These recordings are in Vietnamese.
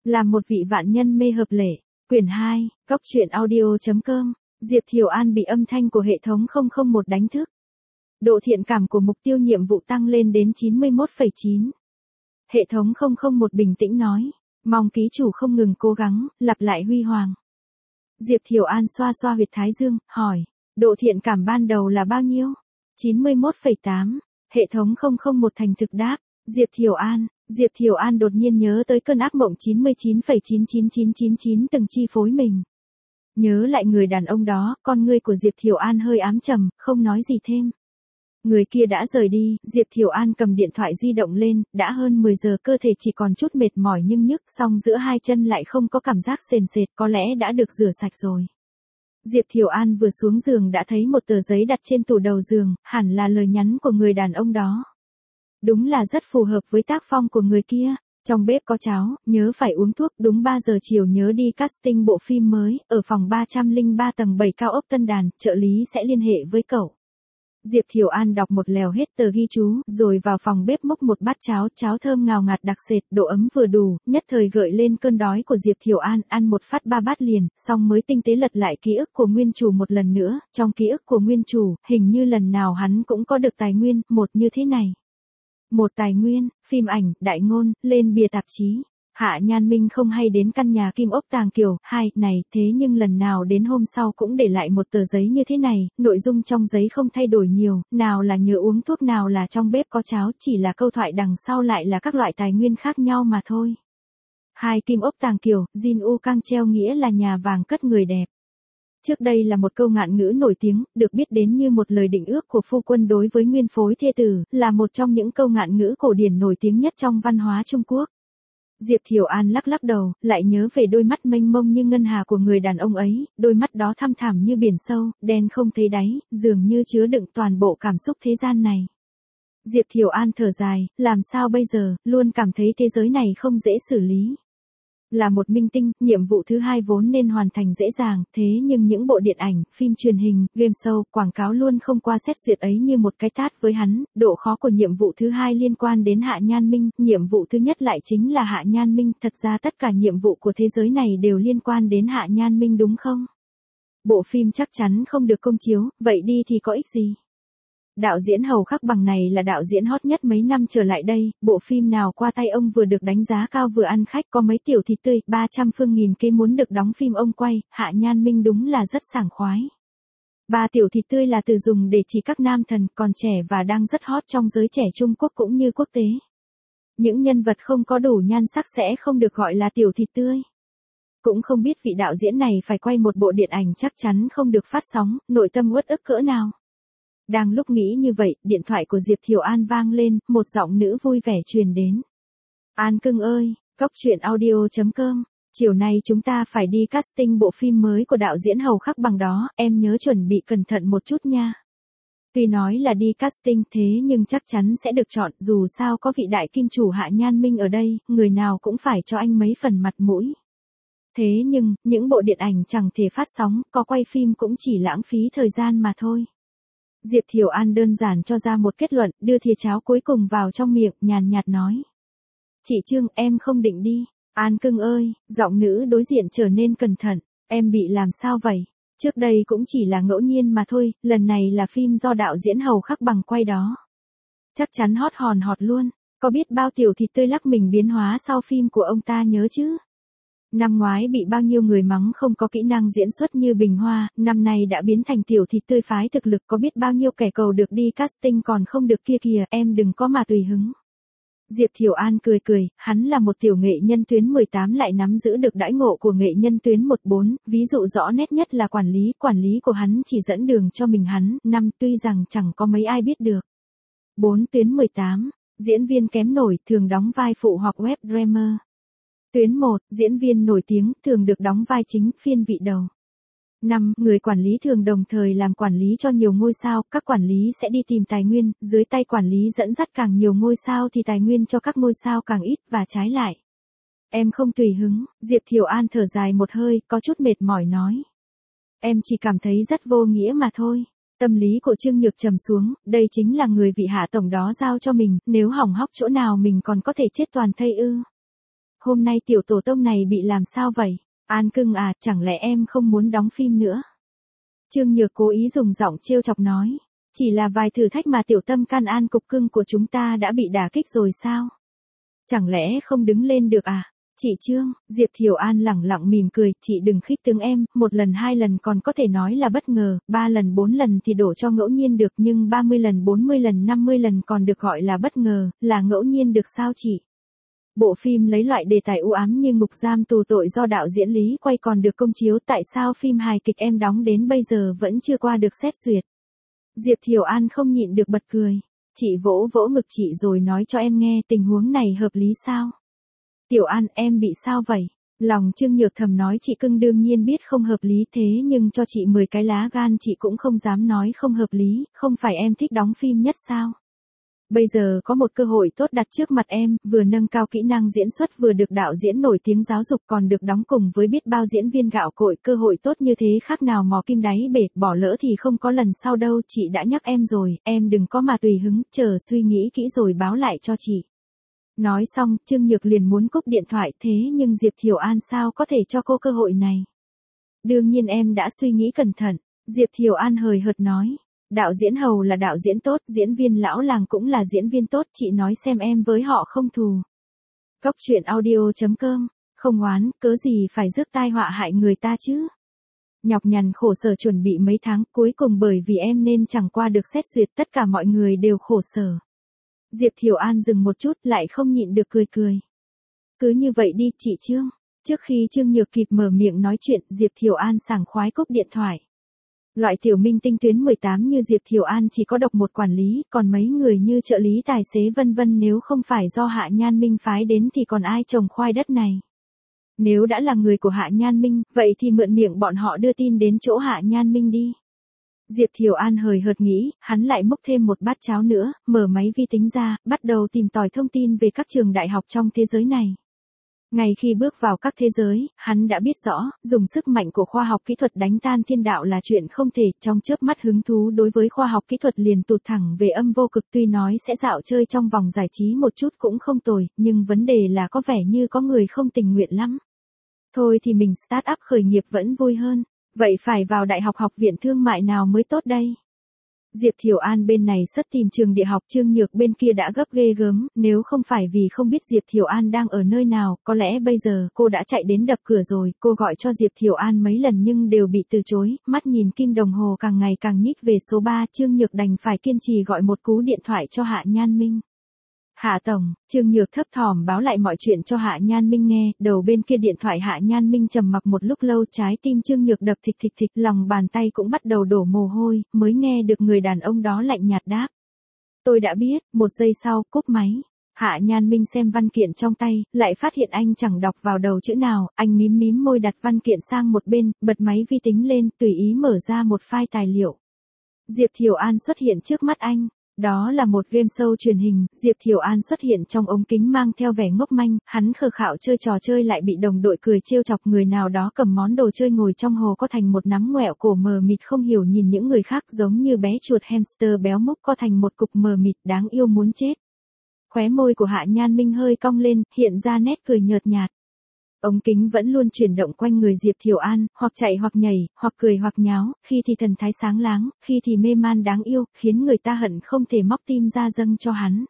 Làm một vị vạn nhân mê hợp lệ. Quyển 2, Góc truyện audio.com. Diệp Thiều An bị âm thanh của hệ thống 001 đánh thức. Độ thiện cảm của mục tiêu nhiệm vụ tăng lên đến 91,9. Hệ thống 001 bình tĩnh nói. Mong ký chủ không ngừng cố gắng, lặp lại huy hoàng. Diệp Thiều An xoa xoa huyệt thái dương, hỏi. Độ thiện cảm ban đầu là bao nhiêu? 91,8. Hệ thống 001 thành thực đáp. Diệp Thiều An đột nhiên nhớ tới cơn ác mộng 99,99999 từng chi phối mình. Nhớ lại người đàn ông đó, con ngươi của Diệp Thiều An hơi ám trầm, không nói gì thêm. Người kia đã rời đi, Diệp Thiều An cầm điện thoại di động lên, đã hơn 10 giờ cơ thể chỉ còn chút mệt mỏi nhưng nhức, song giữa hai chân lại không có cảm giác sền sệt, có lẽ đã được rửa sạch rồi. Diệp Thiều An vừa xuống giường đã thấy một tờ giấy đặt trên tủ đầu giường, hẳn là lời nhắn của người đàn ông đó. Đúng là rất phù hợp với tác phong của người kia. Trong bếp có cháo, nhớ phải uống thuốc, đúng 3 giờ chiều nhớ đi casting bộ phim mới, ở phòng 303 tầng 7 cao ốc Tân Đàn, trợ lý sẽ liên hệ với cậu. Diệp Thiều An đọc một lèo hết tờ ghi chú, rồi vào phòng bếp múc một bát cháo, cháo thơm ngào ngạt đặc sệt, độ ấm vừa đủ, nhất thời gợi lên cơn đói của Diệp Thiều An, ăn một phát 3 bát liền, xong mới tinh tế lật lại ký ức của nguyên chủ một lần nữa, trong ký ức của nguyên chủ, hình như lần nào hắn cũng có được tài nguyên, một như thế này. Một tài nguyên, phim ảnh, đại ngôn, lên bìa tạp chí. Hạ Nhan Minh không hay đến căn nhà Kim Ốc Tàng Kiều, này, thế nhưng lần nào đến hôm sau cũng để lại một tờ giấy như thế này, nội dung trong giấy không thay đổi nhiều, nào là nhớ uống thuốc nào là trong bếp có cháo, chỉ là câu thoại đằng sau lại là các loại tài nguyên khác nhau mà thôi. 2 Kim Ốc Tàng Kiều, Jin U Cang treo nghĩa là nhà vàng cất người đẹp. Trước đây là một câu ngạn ngữ nổi tiếng, được biết đến như một lời định ước của phu quân đối với nguyên phối thê tử, là một trong những câu ngạn ngữ cổ điển nổi tiếng nhất trong văn hóa Trung Quốc. Diệp Thiều An lắc đầu, lại nhớ về đôi mắt mênh mông như ngân hà của người đàn ông ấy, đôi mắt đó thăm thẳm như biển sâu, đen không thấy đáy, dường như chứa đựng toàn bộ cảm xúc thế gian này. Diệp Thiều An thở dài, làm sao bây giờ, luôn cảm thấy thế giới này không dễ xử lý. Là một minh tinh, nhiệm vụ thứ 2 vốn nên hoàn thành dễ dàng, thế nhưng những bộ điện ảnh, phim truyền hình, game show, quảng cáo luôn không qua xét duyệt ấy như một cái tát với hắn, độ khó của nhiệm vụ thứ 2 liên quan đến Hạ Nhan Minh, nhiệm vụ thứ nhất lại chính là Hạ Nhan Minh, thật ra tất cả nhiệm vụ của thế giới này đều liên quan đến Hạ Nhan Minh đúng không? Bộ phim chắc chắn không được công chiếu, vậy đi thì có ích gì? Đạo diễn Hầu Khắc Bằng này là đạo diễn hot nhất mấy năm trở lại đây, bộ phim nào qua tay ông vừa được đánh giá cao vừa ăn khách, có mấy tiểu thịt tươi, 300 phương nghìn kế muốn được đóng phim ông quay, Hạ Nhan Minh đúng là rất sảng khoái. 3 tiểu thịt tươi là từ dùng để chỉ các nam thần còn trẻ và đang rất hot trong giới trẻ Trung Quốc cũng như quốc tế. Những nhân vật không có đủ nhan sắc sẽ không được gọi là tiểu thịt tươi. Cũng không biết vị đạo diễn này phải quay một bộ điện ảnh chắc chắn không được phát sóng, nội tâm uất ức cỡ nào. Đang lúc nghĩ như vậy, điện thoại của Diệp Thiều An vang lên, một giọng nữ vui vẻ truyền đến. An cưng ơi, Góc truyện audio.com, chiều nay chúng ta phải đi casting bộ phim mới của đạo diễn Hầu Khắc Bằng đó, em nhớ chuẩn bị cẩn thận một chút nha. Tuy nói là đi casting thế nhưng chắc chắn sẽ được chọn, dù sao có vị đại kim chủ Hạ Nhan Minh ở đây, người nào cũng phải cho anh mấy phần mặt mũi. Thế nhưng, những bộ điện ảnh chẳng thể phát sóng, có quay phim cũng chỉ lãng phí thời gian mà thôi. Diệp Thiều An đơn giản cho ra một kết luận, đưa thìa cháo cuối cùng vào trong miệng, nhàn nhạt nói. Chị Trương, em không định đi. An cưng ơi, giọng nữ đối diện trở nên cẩn thận, em bị làm sao vậy? Trước đây cũng chỉ là ngẫu nhiên mà thôi, lần này là phim do đạo diễn Hầu Khắc Bằng quay đó. Chắc chắn hot hòn hot luôn, có biết bao tiểu thịt tươi lắc mình biến hóa sau phim của ông ta nhớ chứ? Năm ngoái bị bao nhiêu người mắng không có kỹ năng diễn xuất như Bình Hoa, năm nay đã biến thành tiểu thịt tươi phái thực lực, có biết bao nhiêu kẻ cầu được đi casting còn không được kia kìa, em đừng có mà tùy hứng. Diệp Thiều An cười, hắn là một tiểu nghệ nhân tuyến 18 lại nắm giữ được đãi ngộ của nghệ nhân tuyến 14, ví dụ rõ nét nhất là quản lý của hắn chỉ dẫn đường cho mình hắn, tuy rằng chẳng có mấy ai biết được. 4 tuyến 18, diễn viên kém nổi, thường đóng vai phụ hoặc web drama. Tuyến 1, diễn viên nổi tiếng, thường được đóng vai chính, phiên vị đầu. 5. Người quản lý thường đồng thời làm quản lý cho nhiều ngôi sao, các quản lý sẽ đi tìm tài nguyên, dưới tay quản lý dẫn dắt càng nhiều ngôi sao thì tài nguyên cho các ngôi sao càng ít, và trái lại. Em không tùy hứng, Diệp Thiều An thở dài một hơi, có chút mệt mỏi nói. Em chỉ cảm thấy rất vô nghĩa mà thôi. Tâm lý của Trương Nhược trầm xuống, đây chính là người vị Hạ tổng đó giao cho mình, nếu hỏng hóc chỗ nào mình còn có thể chết toàn thây ư. hôm nay tiểu tổ tông này bị làm sao vậy? An cưng à, chẳng lẽ em không muốn đóng phim nữa? Trương Nhược cố ý dùng giọng trêu chọc nói. Chỉ là vài thử thách mà tiểu tâm can An cục cưng của chúng ta đã bị đả kích rồi sao? Chẳng lẽ không đứng lên được à? Chị Trương, Diệp Thiều An lẳng lặng mỉm cười, chị đừng khích tướng em, 1 lần 2 lần còn có thể nói là bất ngờ, 3 lần 4 lần thì đổ cho ngẫu nhiên được, nhưng 30 lần 40 lần 50 lần còn được gọi là bất ngờ, là ngẫu nhiên được sao chị? Bộ phim lấy loại đề tài u ám như ngục giam tù tội do đạo diễn Lý quay còn được công chiếu, tại sao phim hài kịch em đóng đến bây giờ vẫn chưa qua được xét duyệt? Diệp Thiều An không nhịn được bật cười. Chị vỗ vỗ ngực chị rồi nói cho em nghe, tình huống này hợp lý sao? Tiểu An, em bị sao vậy? Lòng Trương Nhược thầm nói chị cưng đương nhiên biết không hợp lý, thế nhưng cho chị 10 cái lá gan chị cũng không dám nói không hợp lý, không phải em thích đóng phim nhất sao? Bây giờ có một cơ hội tốt đặt trước mặt em, vừa nâng cao kỹ năng diễn xuất vừa được đạo diễn nổi tiếng giáo dục còn được đóng cùng với biết bao diễn viên gạo cội, cơ hội tốt như thế khác nào mò kim đáy bể, bỏ lỡ thì không có lần sau đâu, chị đã nhắc em rồi, em đừng có mà tùy hứng, chờ suy nghĩ kỹ rồi báo lại cho chị. Nói xong, Trương Nhược liền muốn cúp điện thoại, thế nhưng Diệp Thiều An sao có thể cho cô cơ hội này? Đương nhiên em đã suy nghĩ cẩn thận, Diệp Thiều An hời hợt nói. Đạo diễn Hầu là đạo diễn tốt, diễn viên lão làng cũng là diễn viên tốt, chị nói xem em với họ không thù. Cóc truyện audio.com, không oán, cớ gì phải rước tai họa hại người ta chứ? Nhọc nhằn khổ sở chuẩn bị mấy tháng, cuối cùng bởi vì em nên chẳng qua được xét duyệt, tất cả mọi người đều khổ sở. Diệp Thiều An dừng một chút lại không nhịn được cười cười. Cứ như vậy đi chị Trương. Trước khi Trương Nhược kịp mở miệng nói chuyện, Diệp Thiều An sảng khoái cúp điện thoại. Loại tiểu minh tinh tuyến 18 như Diệp Thiều An chỉ có độc một quản lý, còn mấy người như trợ lý tài xế vân vân nếu không phải do Hạ Nhan Minh phái đến thì còn ai trồng khoai đất này. Nếu đã là người của Hạ Nhan Minh, vậy thì mượn miệng bọn họ đưa tin đến chỗ Hạ Nhan Minh đi. Diệp Thiều An hời hợt nghĩ, hắn lại múc thêm một bát cháo nữa, mở máy vi tính ra, bắt đầu tìm tòi thông tin về các trường đại học trong thế giới này. Ngay khi bước vào các thế giới, hắn đã biết rõ, dùng sức mạnh của khoa học kỹ thuật đánh tan thiên đạo là chuyện không thể, trong chớp mắt hứng thú đối với khoa học kỹ thuật liền tụt thẳng về âm vô cực, tuy nói sẽ dạo chơi trong vòng giải trí một chút cũng không tồi, nhưng vấn đề là có vẻ như có người không tình nguyện lắm. Thôi thì mình start up khởi nghiệp vẫn vui hơn, vậy phải vào đại học học viện thương mại nào mới tốt đây? Diệp Thiều An bên này sất tìm trường địa học, Trương Nhược bên kia đã gấp ghê gớm, nếu không phải vì không biết Diệp Thiều An đang ở nơi nào, có lẽ bây giờ cô đã chạy đến đập cửa rồi, cô gọi cho Diệp Thiều An mấy lần nhưng đều bị từ chối, mắt nhìn kim đồng hồ càng ngày càng nhích về số 3, Trương Nhược đành phải kiên trì gọi một cú điện thoại cho Hạ Nhan Minh. Hạ Tổng, Trương Nhược thấp thỏm báo lại mọi chuyện cho Hạ Nhan Minh nghe, đầu bên kia điện thoại Hạ Nhan Minh trầm mặc một lúc lâu, trái tim Trương Nhược đập thịch thịch thịch, lòng bàn tay cũng bắt đầu đổ mồ hôi, mới nghe được người đàn ông đó lạnh nhạt đáp. Tôi đã biết, 1 giây sau, cúp máy. Hạ Nhan Minh xem văn kiện trong tay, lại phát hiện anh chẳng đọc vào đầu chữ nào, anh mím mím môi đặt văn kiện sang một bên, bật máy vi tính lên, tùy ý mở ra một file tài liệu. Diệp Thiều An xuất hiện trước mắt anh. Đó là một game show truyền hình, Diệp Thiều An xuất hiện trong ống kính mang theo vẻ ngốc manh, hắn khờ khạo chơi trò chơi lại bị đồng đội cười trêu chọc, người nào đó cầm món đồ chơi ngồi trong hồ co thành một nắm ngoẹo cổ mờ mịt không hiểu nhìn những người khác giống như bé chuột hamster béo mốc co thành một cục mờ mịt đáng yêu muốn chết. Khóe môi của Hạ Nhan Minh hơi cong lên, hiện ra nét cười nhợt nhạt. Ống kính vẫn luôn chuyển động quanh người Diệp Thiều An, hoặc chạy hoặc nhảy, hoặc cười hoặc nháo, khi thì thần thái sáng láng, khi thì mê man đáng yêu, khiến người ta hận không thể móc tim ra dâng cho hắn.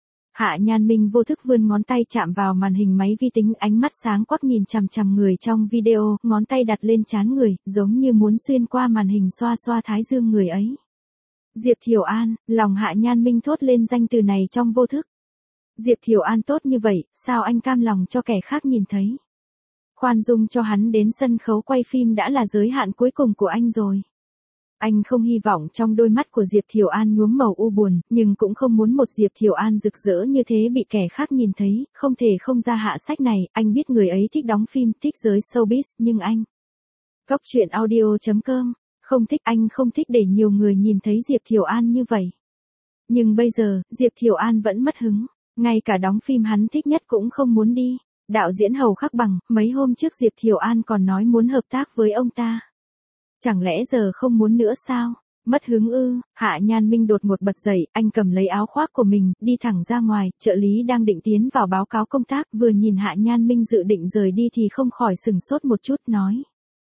Hạ Nhan Minh vô thức vươn ngón tay chạm vào màn hình máy vi tính, ánh mắt sáng quắc nhìn chằm chằm người trong video, ngón tay đặt lên trán người, giống như muốn xuyên qua màn hình xoa xoa thái dương người ấy. Diệp Thiều An, lòng Hạ Nhan Minh thốt lên danh từ này trong vô thức. Diệp Thiều An tốt như vậy, sao anh cam lòng cho kẻ khác nhìn thấy? Khoan dung cho hắn đến sân khấu quay phim đã là giới hạn cuối cùng của anh rồi. Anh không hy vọng trong đôi mắt của Diệp Thiều An nhuốm màu u buồn, nhưng cũng không muốn một Diệp Thiều An rực rỡ như thế bị kẻ khác nhìn thấy, không thể không ra hạ sách này, anh biết người ấy thích đóng phim, thích giới showbiz, nhưng anh. Cóc truyện audio.com, không thích, anh không thích để nhiều người nhìn thấy Diệp Thiều An như vậy. Nhưng bây giờ, Diệp Thiều An vẫn mất hứng, ngay cả đóng phim hắn thích nhất cũng không muốn đi. Đạo diễn Hầu Khắc Bằng, mấy hôm trước Diệp Thiều An còn nói muốn hợp tác với ông ta. Chẳng lẽ giờ không muốn nữa sao? Mất hứng ư? Hạ Nhan Minh đột ngột bật dậy, anh cầm lấy áo khoác của mình, đi thẳng ra ngoài, trợ lý đang định tiến vào báo cáo công tác, vừa nhìn Hạ Nhan Minh dự định rời đi thì không khỏi sừng sốt một chút nói.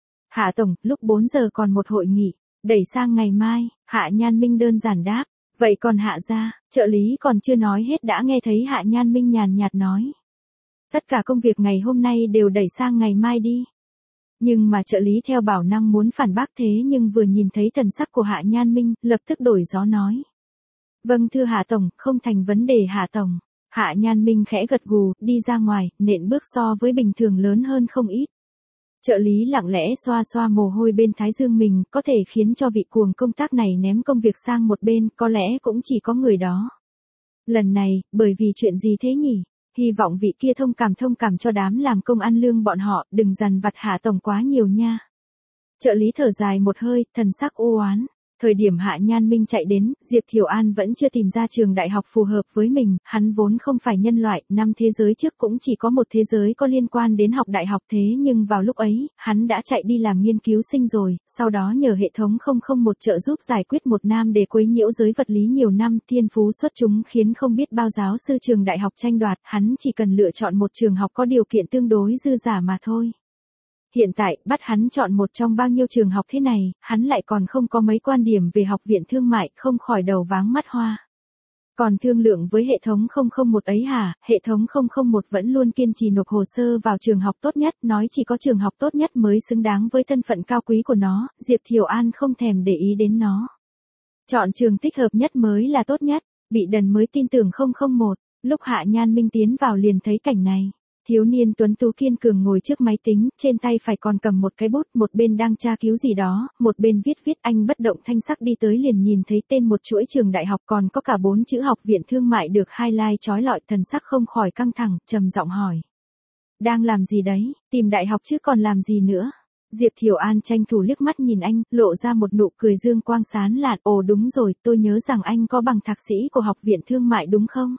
Hạ Tổng, lúc 4 giờ còn một hội nghị, đẩy sang ngày mai, Hạ Nhan Minh đơn giản đáp. Vậy còn Hạ gia, trợ lý còn chưa nói hết đã nghe thấy Hạ Nhan Minh nhàn nhạt nói. Tất cả công việc ngày hôm nay đều đẩy sang ngày mai đi. Nhưng mà trợ lý theo bản năng muốn phản bác thế nhưng vừa nhìn thấy thần sắc của Hạ Nhan Minh, lập tức đổi gió nói. Vâng thưa Hạ Tổng, không thành vấn đề Hạ Tổng. Hạ Nhan Minh khẽ gật gù, đi ra ngoài, nện bước so với bình thường lớn hơn không ít. Trợ lý lặng lẽ xoa xoa mồ hôi bên thái dương mình, có thể khiến cho vị cuồng công tác này ném công việc sang một bên, có lẽ cũng chỉ có người đó. Lần này, bởi vì chuyện gì thế nhỉ? Hy vọng vị kia thông cảm cho đám làm công ăn lương bọn họ, đừng dằn vặt Hạ Tổng quá nhiều nha. Trợ lý thở dài một hơi, thần sắc u oán. Thời điểm Hạ Nhan Minh chạy đến, Diệp Thiều An vẫn chưa tìm ra trường đại học phù hợp với mình, hắn vốn không phải nhân loại, 5 thế giới trước cũng chỉ có một thế giới có liên quan đến học đại học thế nhưng vào lúc ấy, hắn đã chạy đi làm nghiên cứu sinh rồi, sau đó nhờ hệ thống 001 trợ giúp giải quyết một nam đề quấy nhiễu giới vật lý nhiều năm, thiên phú xuất chúng khiến không biết bao giáo sư trường đại học tranh đoạt, hắn chỉ cần lựa chọn một trường học có điều kiện tương đối dư giả mà thôi. Hiện tại, bắt hắn chọn một trong bao nhiêu trường học thế này, hắn lại còn không có mấy quan điểm về học viện thương mại, không khỏi đầu váng mắt hoa. Còn thương lượng với hệ thống 001 ấy hả, hệ thống 001 vẫn luôn kiên trì nộp hồ sơ vào trường học tốt nhất, nói chỉ có trường học tốt nhất mới xứng đáng với thân phận cao quý của nó, Diệp Thiều An không thèm để ý đến nó. Chọn trường thích hợp nhất mới là tốt nhất, bị đần mới tin tưởng 001, lúc Hạ Nhan Minh tiến vào liền thấy cảnh này. Thiếu niên tuấn tú kiên cường ngồi trước máy tính, trên tay phải còn cầm một cái bút, một bên đang tra cứu gì đó, một bên viết anh bất động thanh sắc đi tới liền nhìn thấy tên một chuỗi trường đại học còn có cả 4 chữ học viện thương mại được highlight chói lọi, thần sắc không khỏi căng thẳng, trầm giọng hỏi. Đang làm gì đấy, tìm đại học chứ còn làm gì nữa? Diệp Thiều An tranh thủ liếc mắt nhìn anh, lộ ra một nụ cười dương quang sán lạn, ồ đúng rồi, tôi nhớ rằng anh có bằng thạc sĩ của học viện thương mại đúng không?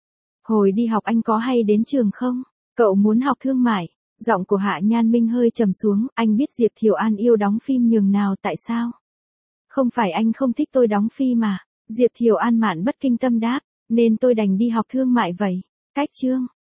Hồi đi học anh có hay đến trường không? Cậu muốn học thương mại, giọng của Hạ Nhan Minh hơi trầm xuống, anh biết Diệp Thiều An yêu đóng phim nhường nào tại sao? Không phải anh không thích tôi đóng phim mà, Diệp Thiều An mạn bất kinh tâm đáp, nên tôi đành đi học thương mại vậy. Cách chương